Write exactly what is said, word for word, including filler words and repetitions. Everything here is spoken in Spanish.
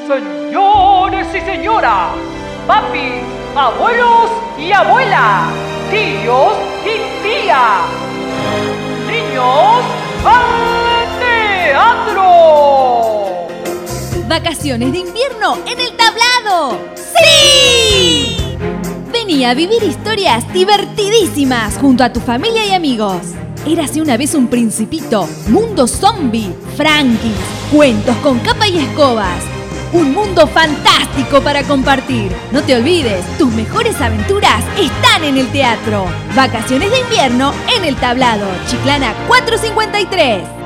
Señores y señoras, papis, abuelos y abuelas, tíos y tías, niños al teatro. Vacaciones de invierno en el tablado. ¡Sí! Vení a vivir historias divertidísimas junto a tu familia y amigos. Érase una vez un principito, mundo zombie, Frankies, cuentos con capa y escobas. Un mundo fantástico para compartir. No te olvides, tus mejores aventuras están en el teatro. Vacaciones de invierno en el tablado. Chiclana cuatrocientos cincuenta y tres.